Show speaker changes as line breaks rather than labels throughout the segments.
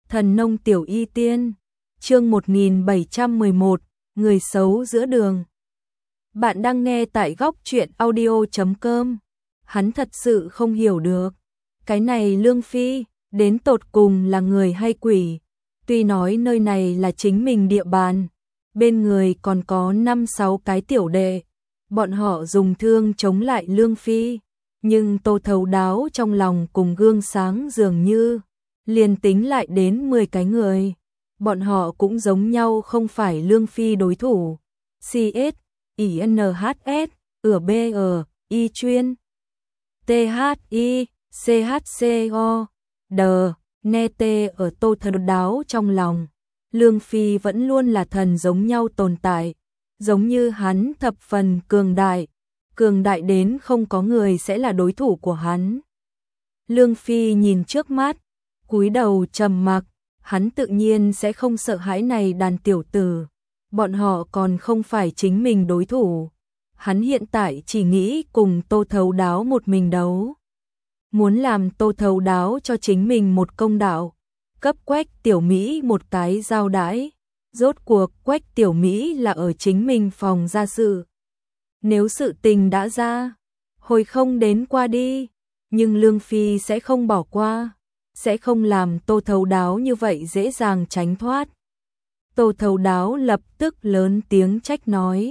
Thần nông tiểu y tiên, chương 1711, người xấu giữa đường. Bạn đang nghe tại góc truyện audio.com. Hắn thật sự không hiểu được. Cái này Lương Phi, đến tột cùng là người hay quỷ. Tuy nói nơi này là chính mình địa bàn, bên người còn có 5-6 cái tiểu đệ. Bọn họ dùng thương chống lại Lương Phi. Nhưng Tô Thấu Đáo trong lòng cùng gương sáng dường như liền tính lại đến 10 cái người, bọn họ cũng giống nhau không phải Lương Phi đối thủ. CS, INHS, B I chuyên, THI, CHCO, D, ne T ở Tô Thấu Đáo trong lòng. Lương Phi vẫn luôn là thần giống nhau tồn tại, giống như hắn thập phần cường đại đến không có người sẽ là đối thủ của hắn. Lương Phi nhìn trước mắt, cúi đầu trầm mặc, hắn tự nhiên sẽ không sợ hãi này đàn tiểu tử, bọn họ còn không phải chính mình đối thủ. Hắn hiện tại chỉ nghĩ cùng Tô Thấu Đáo một mình đấu. Muốn làm Tô Thấu Đáo cho chính mình một công đạo, cấp Quách Tiểu Mỹ một cái giao đãi. Rốt cuộc Quách Tiểu Mỹ là ở chính mình phòng gia sự. Nếu sự tình đã ra, hồi không đến qua đi, nhưng Lương Phi sẽ không bỏ qua, sẽ không làm Tô Thấu Đáo như vậy dễ dàng tránh thoát. Tô Thấu Đáo lập tức lớn tiếng trách nói,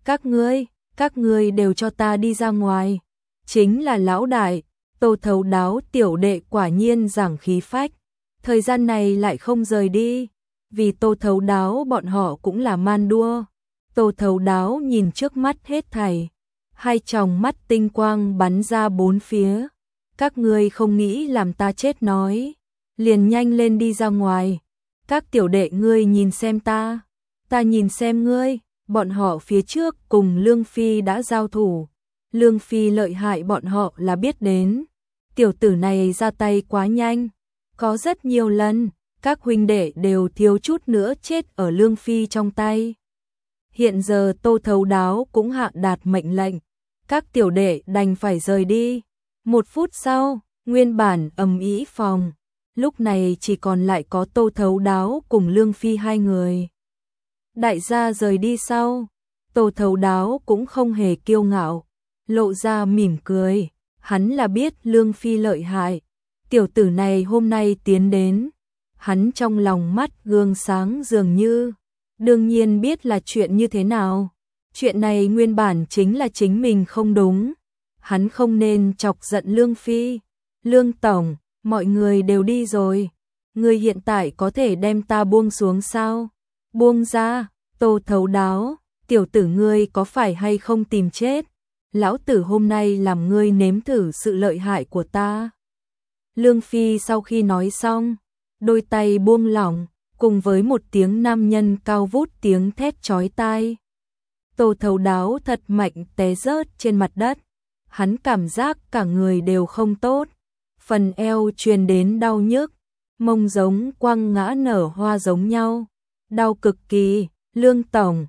các ngươi đều cho ta đi ra ngoài, chính là lão đại. Tô Thấu Đáo tiểu đệ quả nhiên giảng khí phách, thời gian này lại không rời đi, vì Tô Thấu Đáo bọn họ cũng là man đua. Tô Thấu Đáo nhìn trước mắt hết thảy, hai tròng mắt tinh quang bắn ra bốn phía. Các ngươi không nghĩ làm ta chết nói, liền nhanh lên đi ra ngoài. Các tiểu đệ ngươi nhìn xem ta nhìn xem ngươi. Bọn họ phía trước cùng Lương Phi đã giao thủ, Lương Phi lợi hại bọn họ là biết đến. Tiểu tử này ra tay quá nhanh, có rất nhiều lần các huynh đệ đều thiếu chút nữa chết ở Lương Phi trong tay. Hiện giờ Tô Thấu Đáo cũng hạ đạt mệnh lệnh, các tiểu đệ đành phải rời đi. 1 phút sau, nguyên bản ầm ĩ phòng, lúc này chỉ còn lại có Tô Thấu Đáo cùng Lương Phi hai người. Đại gia rời đi sau, Tô Thấu Đáo cũng không hề kiêu ngạo, lộ ra mỉm cười, hắn là biết Lương Phi lợi hại. Tiểu tử này hôm nay tiến đến, hắn trong lòng mắt gương sáng dường như, đương nhiên biết là chuyện như thế nào. Chuyện này nguyên bản chính là chính mình không đúng, hắn không nên chọc giận Lương Phi. Lương tổng, mọi người đều đi rồi, người hiện tại có thể đem ta buông xuống sao? Buông ra. Tô Thấu Đáo, tiểu tử ngươi có phải hay không tìm chết? Lão tử hôm nay làm ngươi nếm thử sự lợi hại của ta. Lương Phi sau khi nói xong, đôi tay buông lỏng, cùng với một tiếng nam nhân cao vút tiếng thét chói tai. Tô Thấu Đáo thật mạnh té rớt trên mặt đất, hắn cảm giác cả người đều không tốt, phần eo truyền đến đau nhức, mông giống quăng ngã nở hoa giống nhau, đau cực kỳ. Lương tổng,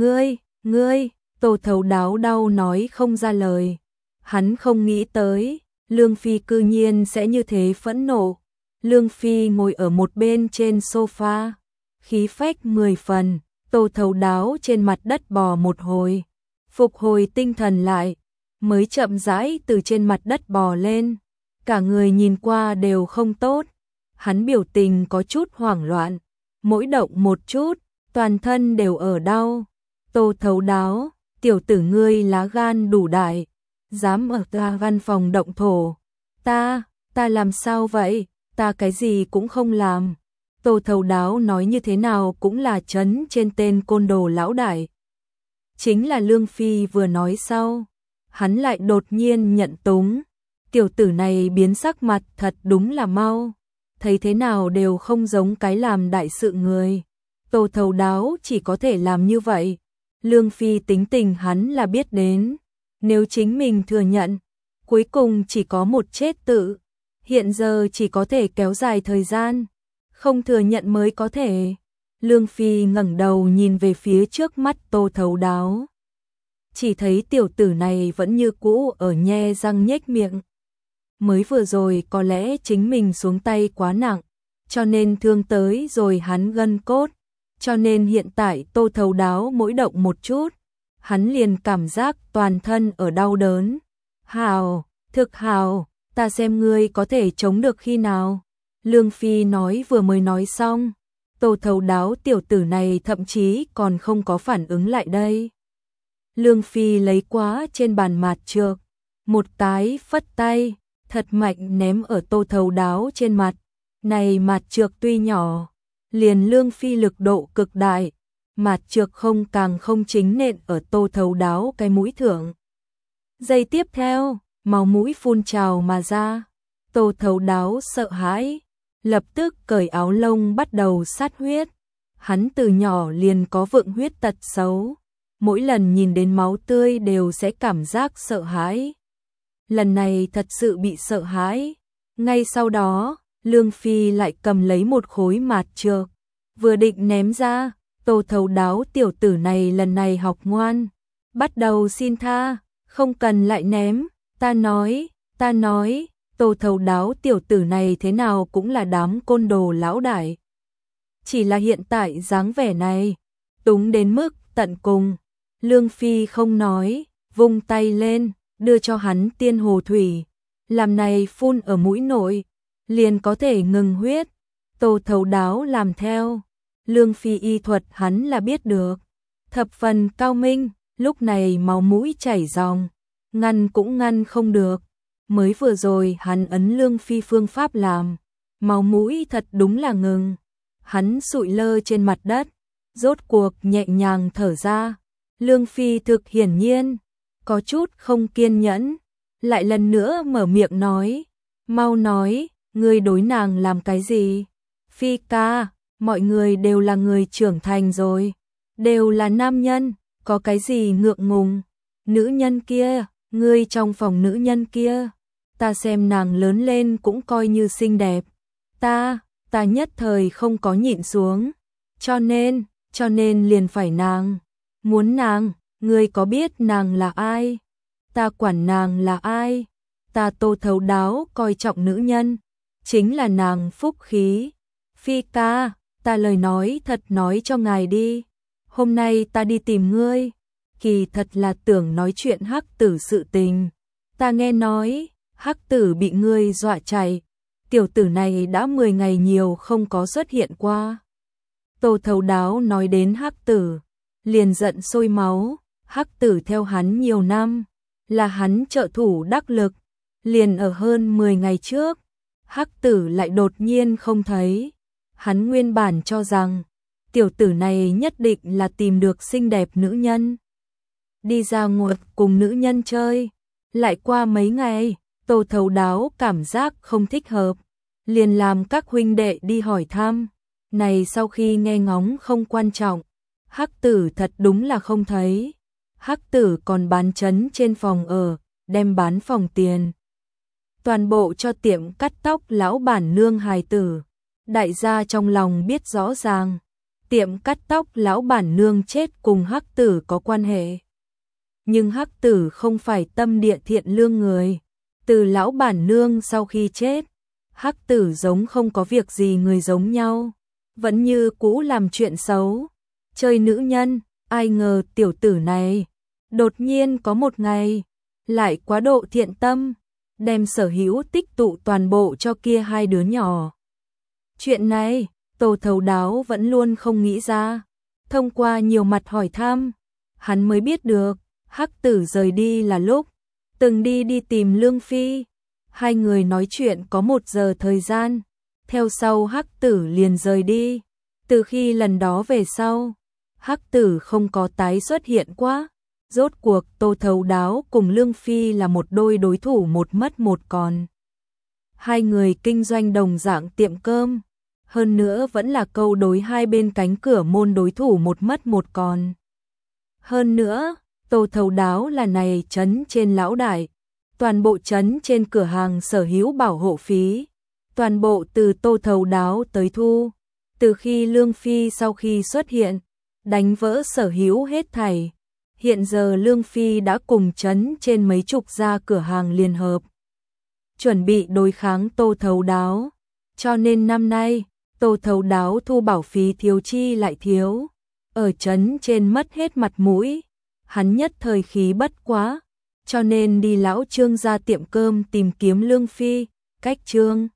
ngươi, Tô Thấu Đáo đau nói không ra lời. Hắn không nghĩ tới, Lương Phi cư nhiên sẽ như thế phẫn nộ. Lương Phi ngồi ở một bên trên sofa, khí phách 10 phần. Tô Thấu Đáo trên mặt đất bò một hồi, phục hồi tinh thần lại, mới chậm rãi từ trên mặt đất bò lên. Cả người nhìn qua đều không tốt, hắn biểu tình có chút hoảng loạn, mỗi động một chút, toàn thân đều ở đau. Tô Thấu Đáo, tiểu tử ngươi lá gan đủ đại, dám ở ta văn phòng động thổ. Ta làm sao vậy? Ta cái gì cũng không làm. Tô Thấu Đáo nói như thế nào cũng là trấn trên tên côn đồ lão đại. Chính là Lương Phi vừa nói sau, hắn lại đột nhiên nhận túng. Tiểu tử này biến sắc mặt thật đúng là mau, thấy thế nào đều không giống cái làm đại sự người. Tô Thấu Đáo chỉ có thể làm như vậy. Lương Phi tính tình hắn là biết đến, nếu chính mình thừa nhận, cuối cùng chỉ có một chết tự. Hiện giờ chỉ có thể kéo dài thời gian, không thừa nhận mới có thể. Lương Phi ngẩng đầu nhìn về phía trước mắt Tô Thấu Đáo, chỉ thấy tiểu tử này vẫn như cũ ở nhe răng nhếch miệng. Mới vừa rồi có lẽ chính mình xuống tay quá nặng, cho nên thương tới rồi hắn gân cốt, cho nên hiện tại Tô Thấu Đáo mỗi động một chút, hắn liền cảm giác toàn thân ở đau đớn. Hào, thực hào, ta xem ngươi có thể chống được khi nào. Lương Phi nói vừa mới nói xong, Tô Thấu Đáo tiểu tử này thậm chí còn không có phản ứng lại đây. Lương Phi lấy quá trên bàn mạt trược, một cái phất tay, thật mạnh ném ở Tô Thấu Đáo trên mặt. Này mạt trược tuy nhỏ, liền Lương Phi lực độ cực đại, mạt trược không càng không chính nện ở Tô Thấu Đáo cái mũi thượng. Giây tiếp theo, máu mũi phun trào mà ra. Tô Thấu Đáo sợ hãi, lập tức cởi áo lông bắt đầu sát huyết. Hắn từ nhỏ liền có vượng huyết tật xấu, mỗi lần nhìn đến máu tươi đều sẽ cảm giác sợ hãi. Lần này thật sự bị sợ hãi. Ngay sau đó, Lương Phi lại cầm lấy một khối mạt trược, vừa định ném ra, Tô Thấu Đáo tiểu tử này lần này học ngoan, bắt đầu xin tha, không cần lại ném, ta nói, Tô Thấu Đáo tiểu tử này thế nào cũng là đám côn đồ lão đại. Chỉ là hiện tại dáng vẻ này, túng đến mức tận cùng. Lương Phi không nói, vung tay lên, đưa cho hắn tiên hồ thủy, làm này phun ở mũi nội, liền có thể ngừng huyết. Tô Thấu Đáo làm theo, Lương Phi y thuật hắn là biết được, thập phần cao minh, lúc này máu mũi chảy ròng, ngăn cũng ngăn không được. Mới vừa rồi hắn ấn Lương Phi phương pháp làm, máu mũi thật đúng là ngừng. Hắn sụi lơ trên mặt đất, rốt cuộc nhẹ nhàng thở ra. Lương Phi thực hiển nhiên có chút không kiên nhẫn, lại lần nữa mở miệng nói, mau nói, ngươi đối nàng làm cái gì? Phi ca, mọi người đều là người trưởng thành rồi, đều là nam nhân, có cái gì ngượng ngùng? Nữ nhân kia, ngươi trong phòng nữ nhân kia, ta xem nàng lớn lên cũng coi như xinh đẹp, ta nhất thời không có nhịn xuống, cho nên liền phải nàng, muốn nàng, ngươi có biết nàng là ai? Ta quản nàng là ai? Ta Tô Thấu Đáo coi trọng nữ nhân, chính là nàng phúc khí. Phi ca, ta lời nói thật nói cho ngài đi, hôm nay ta đi tìm ngươi, kỳ thật là tưởng nói chuyện Hắc Tử sự tình. Ta nghe nói, Hắc Tử bị ngươi dọa chạy, tiểu tử này đã 10 ngày nhiều không có xuất hiện qua. Tô Thấu Đáo nói đến Hắc Tử, liền giận sôi máu. Hắc Tử theo hắn nhiều năm, là hắn trợ thủ đắc lực, liền ở hơn 10 ngày trước, Hắc Tử lại đột nhiên không thấy. Hắn nguyên bản cho rằng tiểu tử này nhất định là tìm được xinh đẹp nữ nhân, đi ra ngoài cùng nữ nhân chơi. Lại qua mấy ngày, Tô Thấu Đáo cảm giác không thích hợp, liền làm các huynh đệ đi hỏi thăm. Này sau khi nghe ngóng không quan trọng, Hắc Tử thật đúng là không thấy. Hắc Tử còn bán trấn trên phòng ở, đem bán phòng tiền toàn bộ cho tiệm cắt tóc lão bản nương hài tử. Đại gia trong lòng biết rõ ràng, tiệm cắt tóc lão bản nương chết cùng Hắc Tử có quan hệ. Nhưng Hắc Tử không phải tâm địa thiện lương người, từ lão bản nương sau khi chết, Hắc Tử giống không có việc gì người giống nhau, vẫn như cũ làm chuyện xấu, chơi nữ nhân. Ai ngờ tiểu tử này đột nhiên có một ngày lại quá độ thiện tâm, đem sở hữu tích tụ toàn bộ cho kia hai đứa nhỏ. Chuyện này, Tô Thấu Đáo vẫn luôn không nghĩ ra. Thông qua nhiều mặt hỏi thăm, hắn mới biết được, Hắc Tử rời đi là lúc từng đi tìm Lương Phi. Hai người nói chuyện có 1 giờ thời gian, theo sau Hắc Tử liền rời đi. Từ khi lần đó về sau, Hắc Tử không có tái xuất hiện quá. Rốt cuộc Tô Thấu Đáo cùng Lương Phi là một đôi đối thủ một mất một còn. Hai người kinh doanh đồng dạng tiệm cơm, hơn nữa vẫn là câu đối hai bên cánh cửa môn đối thủ một mất một còn. Hơn nữa, Tô Thấu Đáo là này trấn trên lão đại, toàn bộ trấn trên cửa hàng sở hữu bảo hộ phí, toàn bộ từ Tô Thấu Đáo tới thu. Từ khi Lương Phi sau khi xuất hiện, đánh vỡ sở hữu hết thảy. Hiện giờ Lương Phi đã cùng trấn trên mấy chục gia cửa hàng liên hợp, chuẩn bị đối kháng Tô Thấu Đáo. Cho nên năm nay, Tô Thấu Đáo thu bảo phí thiếu chi lại thiếu, ở trấn trên mất hết mặt mũi, hắn nhất thời khí bất quá, cho nên đi lão Trương ra tiệm cơm tìm kiếm Lương Phi, cách Trương